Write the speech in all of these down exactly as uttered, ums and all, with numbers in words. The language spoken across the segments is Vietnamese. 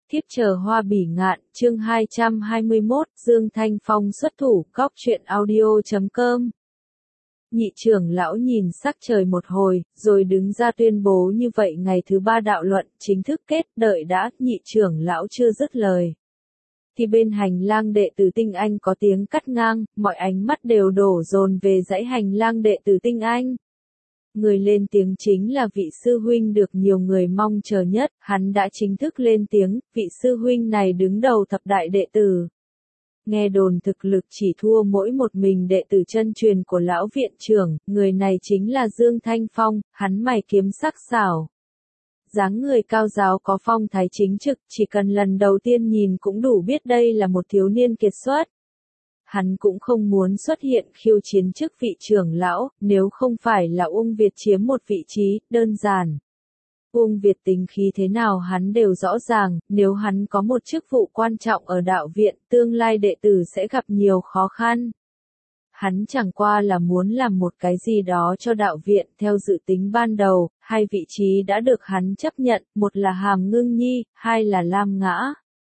Thiếp chờ hoa bỉ ngạn, chương hai trăm hai mươi mốt, Dương Thanh Phong xuất thủ, góc truyện audio chấm com. Nhị trưởng lão nhìn sắc trời một hồi, rồi đứng ra tuyên bố như vậy ngày thứ ba đạo luận, chính thức kết, đợi đã, nhị trưởng lão chưa dứt lời. Thì bên hành lang đệ tử Tinh Anh có tiếng cắt ngang, mọi ánh mắt đều đổ dồn về dãy hành lang đệ tử Tinh Anh. Người lên tiếng chính là vị sư huynh được nhiều người mong chờ nhất, hắn đã chính thức lên tiếng, vị sư huynh này đứng đầu thập đại đệ tử. Nghe đồn thực lực chỉ thua mỗi một mình đệ tử chân truyền của lão viện trưởng, người này chính là Dương Thanh Phong, hắn mày kiếm sắc sảo. Dáng người cao giáo có phong thái chính trực, chỉ cần lần đầu tiên nhìn cũng đủ biết đây là một thiếu niên kiệt xuất. Hắn cũng không muốn xuất hiện khiêu chiến chức vị trưởng lão, nếu không phải là Uông Việt chiếm một vị trí, đơn giản. Uông Việt tính khí thế nào hắn đều rõ ràng, nếu hắn có một chức vụ quan trọng ở đạo viện, tương lai đệ tử sẽ gặp nhiều khó khăn. Hắn chẳng qua là muốn làm một cái gì đó cho đạo viện, theo dự tính ban đầu, hai vị trí đã được hắn chấp nhận, một là Hàm Ngưng Nhi, hai là Lam Ngã.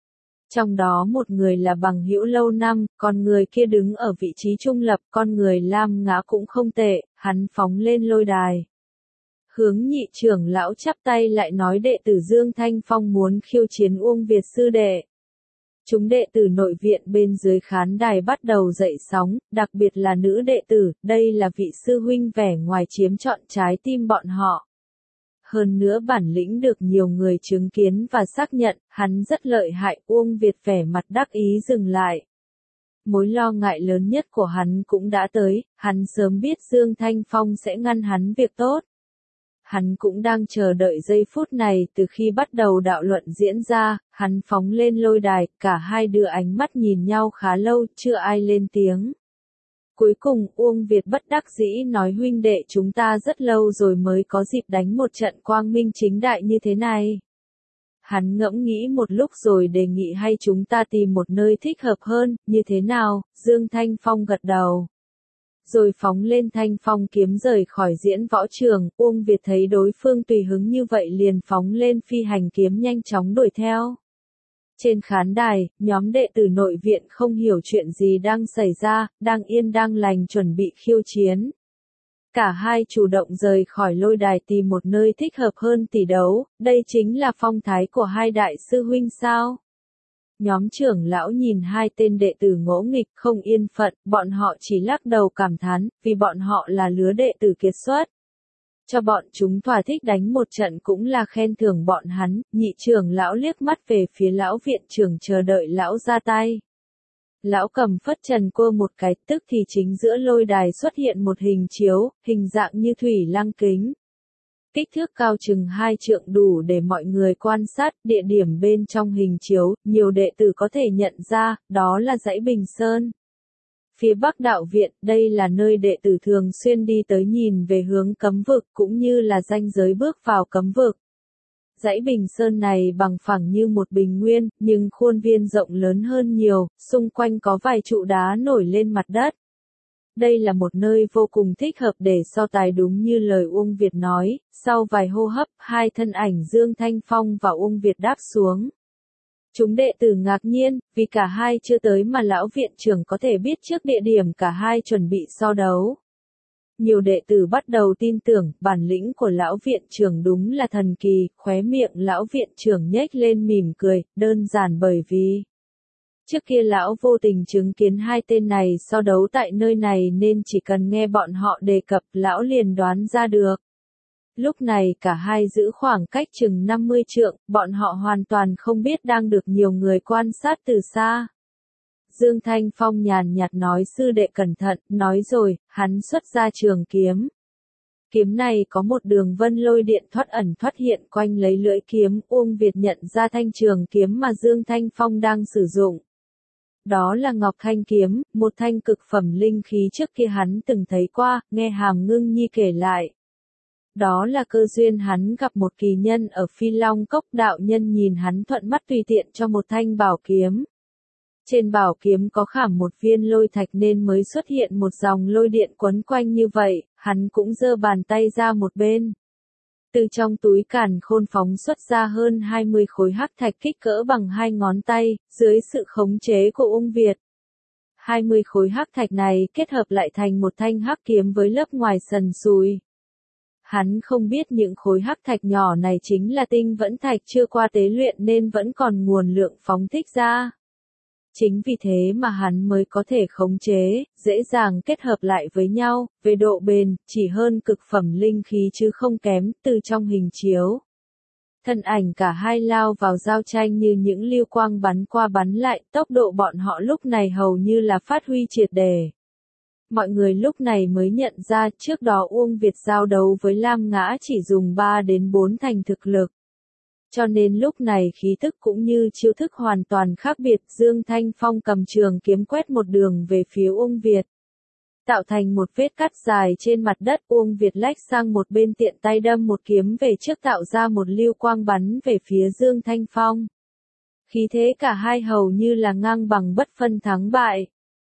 Trong đó một người là bằng hữu lâu năm, còn người kia đứng ở vị trí trung lập, con người Lam Ngã cũng không tệ, hắn phóng lên lôi đài. Hướng nhị trưởng lão chắp tay lại nói đệ tử Dương Thanh Phong muốn khiêu chiến Uông Việt sư đệ. Chúng đệ tử nội viện bên dưới khán đài bắt đầu dậy sóng, đặc biệt là nữ đệ tử, đây là vị sư huynh vẻ ngoài chiếm trọn trái tim bọn họ. Hơn nữa bản lĩnh được nhiều người chứng kiến và xác nhận, hắn rất lợi hại, Uông Việt vẻ mặt đắc ý dừng lại. Mối lo ngại lớn nhất của hắn cũng đã tới, hắn sớm biết Dương Thanh Phong sẽ ngăn hắn việc tốt. Hắn cũng đang chờ đợi giây phút này, từ khi bắt đầu đạo luận diễn ra, hắn phóng lên lôi đài, cả hai đưa ánh mắt nhìn nhau khá lâu, chưa ai lên tiếng. Cuối cùng, Uông Việt bất đắc dĩ nói huynh đệ chúng ta rất lâu rồi mới có dịp đánh một trận quang minh chính đại như thế này. Hắn ngẫm nghĩ một lúc rồi đề nghị hay chúng ta tìm một nơi thích hợp hơn, như thế nào, Dương Thanh Phong gật đầu. Rồi phóng lên thanh phong kiếm rời khỏi diễn võ trường, Uông Việt thấy đối phương tùy hứng như vậy liền phóng lên phi hành kiếm nhanh chóng đuổi theo. Trên khán đài, nhóm đệ tử nội viện không hiểu chuyện gì đang xảy ra, đang yên đang lành chuẩn bị khiêu chiến. Cả hai chủ động rời khỏi lôi đài tìm một nơi thích hợp hơn tỷ đấu, đây chính là phong thái của hai đại sư huynh sao? Nhóm trưởng lão nhìn hai tên đệ tử ngỗ nghịch không yên phận, bọn họ chỉ lắc đầu cảm thán, vì bọn họ là lứa đệ tử kiệt xuất. Cho bọn chúng thỏa thích đánh một trận cũng là khen thưởng bọn hắn, nhị trưởng lão liếc mắt về phía lão viện trưởng chờ đợi lão ra tay. Lão cầm phất trần cô một cái, tức thì chính giữa lôi đài xuất hiện một hình chiếu, hình dạng như thủy lăng kính. Kích thước cao chừng hai trượng đủ để mọi người quan sát, địa điểm bên trong hình chiếu, nhiều đệ tử có thể nhận ra, đó là dãy Bình Sơn. Phía Bắc đạo viện, đây là nơi đệ tử thường xuyên đi tới nhìn về hướng cấm vực cũng như là ranh giới bước vào cấm vực. Dãy Bình Sơn này bằng phẳng như một bình nguyên, nhưng khuôn viên rộng lớn hơn nhiều, xung quanh có vài trụ đá nổi lên mặt đất. Đây là một nơi vô cùng thích hợp để so tài đúng như lời Uông Việt nói, sau vài hô hấp, hai thân ảnh Dương Thanh Phong và Uông Việt đáp xuống. Chúng đệ tử ngạc nhiên, vì cả hai chưa tới mà lão viện trưởng có thể biết trước địa điểm cả hai chuẩn bị so đấu. Nhiều đệ tử bắt đầu tin tưởng, bản lĩnh của lão viện trưởng đúng là thần kỳ, khóe miệng lão viện trưởng nhếch lên mỉm cười, đơn giản bởi vì trước kia lão vô tình chứng kiến hai tên này so đấu tại nơi này nên chỉ cần nghe bọn họ đề cập lão liền đoán ra được. Lúc này cả hai giữ khoảng cách chừng năm mươi trượng, bọn họ hoàn toàn không biết đang được nhiều người quan sát từ xa. Dương Thanh Phong nhàn nhạt nói sư đệ cẩn thận, nói rồi, hắn xuất ra trường kiếm. Kiếm này có một đường vân lôi điện thoát ẩn thoát hiện quanh lấy lưỡi kiếm, Uông Việt nhận ra thanh trường kiếm mà Dương Thanh Phong đang sử dụng. Đó là Ngọc Thanh kiếm, một thanh cực phẩm linh khí trước kia hắn từng thấy qua, nghe Hàm Ngưng Nhi kể lại. Đó là cơ duyên hắn gặp một kỳ nhân ở Phi Long Cốc, đạo nhân nhìn hắn thuận mắt tùy tiện cho một thanh bảo kiếm. Trên bảo kiếm có khảm một viên lôi thạch nên mới xuất hiện một dòng lôi điện quấn quanh như vậy, hắn cũng giơ bàn tay ra một bên. Từ trong túi càn khôn phóng xuất ra hơn hai mươi khối hắc thạch kích cỡ bằng hai ngón tay, dưới sự khống chế của Ung Việt. hai mươi khối hắc thạch này kết hợp lại thành một thanh hắc kiếm với lớp ngoài sần sùi. Hắn không biết những khối hắc thạch nhỏ này chính là tinh vẫn thạch chưa qua tế luyện nên vẫn còn nguồn lượng phóng thích ra. Chính vì thế mà hắn mới có thể khống chế, dễ dàng kết hợp lại với nhau, về độ bền, chỉ hơn cực phẩm linh khí chứ không kém, từ trong hình chiếu. Thân ảnh cả hai lao vào giao tranh như những lưu quang bắn qua bắn lại, tốc độ bọn họ lúc này hầu như là phát huy triệt đề. Mọi người lúc này mới nhận ra trước đó Uông Việt giao đấu với Lam Ngã chỉ dùng ba đến bốn thành thực lực. Cho nên lúc này khí tức cũng như chiêu thức hoàn toàn khác biệt. Dương Thanh Phong cầm trường kiếm quét một đường về phía Uông Việt. Tạo thành một vết cắt dài trên mặt đất, Uông Việt lách sang một bên tiện tay đâm một kiếm về trước tạo ra một lưu quang bắn về phía Dương Thanh Phong. Khí thế cả hai hầu như là ngang bằng bất phân thắng bại.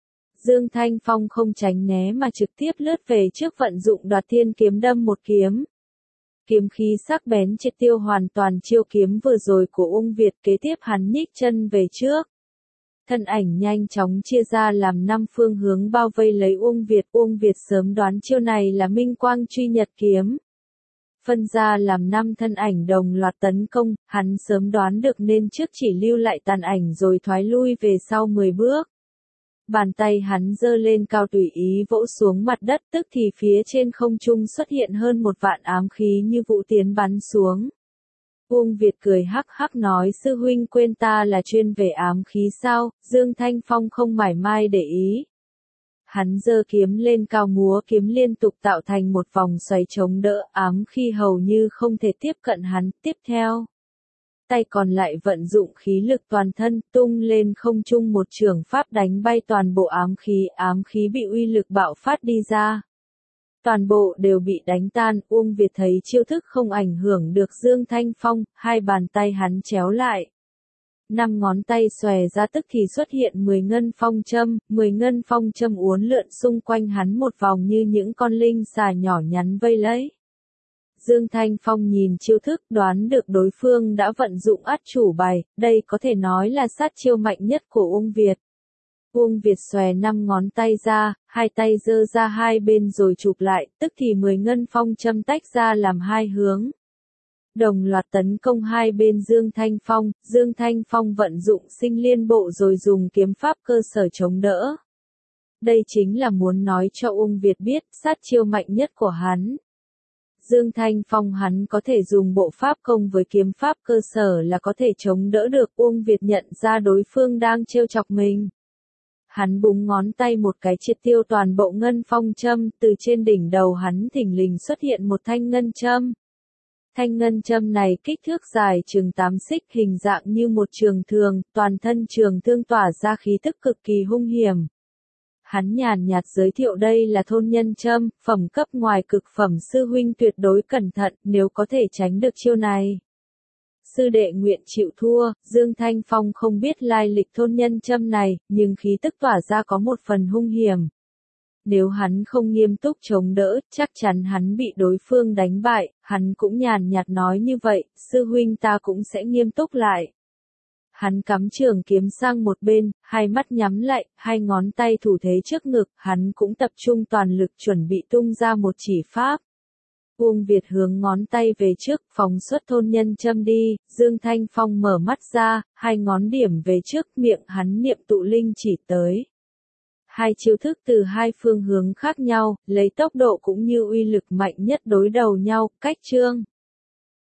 Dương Thanh Phong không tránh né mà trực tiếp lướt về trước vận dụng Đoạt Thiên kiếm đâm một kiếm. Kiếm khí sắc bén triệt tiêu hoàn toàn chiêu kiếm vừa rồi của Ung Việt, kế tiếp hắn nhích chân về trước. Thân ảnh nhanh chóng chia ra làm năm phương hướng bao vây lấy Ung Việt. Ung Việt sớm đoán chiêu này là Minh Quang Truy Nhật kiếm. Phân ra làm năm thân ảnh đồng loạt tấn công, hắn sớm đoán được nên trước chỉ lưu lại tàn ảnh rồi thoái lui về sau mười bước. Bàn tay hắn giơ lên cao tùy ý vỗ xuống mặt đất, tức thì phía trên không trung xuất hiện hơn một vạn ám khí như vũ tiến bắn xuống. Uông Việt cười hắc hắc nói: sư huynh quên ta là chuyên về ám khí sao? Dương Thanh Phong không mảy may để ý. Hắn giơ kiếm lên cao múa kiếm liên tục tạo thành một vòng xoáy chống đỡ ám khí hầu như không thể tiếp cận hắn. Tiếp theo, tay còn lại vận dụng khí lực toàn thân tung lên không trung một chưởng pháp đánh bay toàn bộ ám khí. Ám khí bị uy lực bạo phát đi ra. Toàn bộ đều bị đánh tan. Uông Việt thấy chiêu thức không ảnh hưởng được Dương Thanh Phong, hai bàn tay hắn chéo lại. Năm ngón tay xòe ra tức thì xuất hiện mười ngân phong châm, mười ngân phong châm uốn lượn xung quanh hắn một vòng như những con linh xà nhỏ nhắn vây lấy. Dương Thanh Phong nhìn chiêu thức đoán được đối phương đã vận dụng át chủ bài, đây có thể nói là sát chiêu mạnh nhất của Uông Việt. Uông Việt xòe năm ngón tay ra, hai tay giơ ra hai bên rồi chụp lại, tức thì mười ngân phong châm tách ra làm hai hướng. Đồng loạt tấn công hai bên Dương Thanh Phong, Dương Thanh Phong vận dụng sinh liên bộ rồi dùng kiếm pháp cơ sở chống đỡ. Đây chính là muốn nói cho Uông Việt biết sát chiêu mạnh nhất của hắn. Dương Thanh Phong hắn có thể dùng bộ pháp công với kiếm pháp cơ sở là có thể chống đỡ được. Uông Việt nhận ra đối phương đang trêu chọc mình. Hắn búng ngón tay một cái triệt tiêu toàn bộ ngân phong châm, từ trên đỉnh đầu hắn thình lình xuất hiện một thanh ngân châm. Thanh ngân châm này kích thước dài chừng tám xích, hình dạng như một trường thương, toàn thân trường thương tỏa ra khí tức cực kỳ hung hiểm. Hắn nhàn nhạt giới thiệu đây là thôn nhân châm, phẩm cấp ngoài cực phẩm, sư huynh tuyệt đối cẩn thận, nếu có thể tránh được chiêu này. Sư đệ nguyện chịu thua. Dương Thanh Phong không biết lai lịch thôn nhân châm này, nhưng khí tức tỏa ra có một phần hung hiểm. Nếu hắn không nghiêm túc chống đỡ, chắc chắn hắn bị đối phương đánh bại. Hắn cũng nhàn nhạt nói như vậy, sư huynh ta cũng sẽ nghiêm túc lại. Hắn cắm trường kiếm sang một bên, hai mắt nhắm lại, hai ngón tay thủ thế trước ngực, hắn cũng tập trung toàn lực chuẩn bị tung ra một chỉ pháp. Uông Việt hướng ngón tay về trước, phóng xuất thôn nhân châm đi. Dương Thanh Phong mở mắt ra, hai ngón điểm về trước, miệng hắn niệm tụ linh chỉ tới. Hai chiêu thức từ hai phương hướng khác nhau, lấy tốc độ cũng như uy lực mạnh nhất đối đầu nhau, cách chương.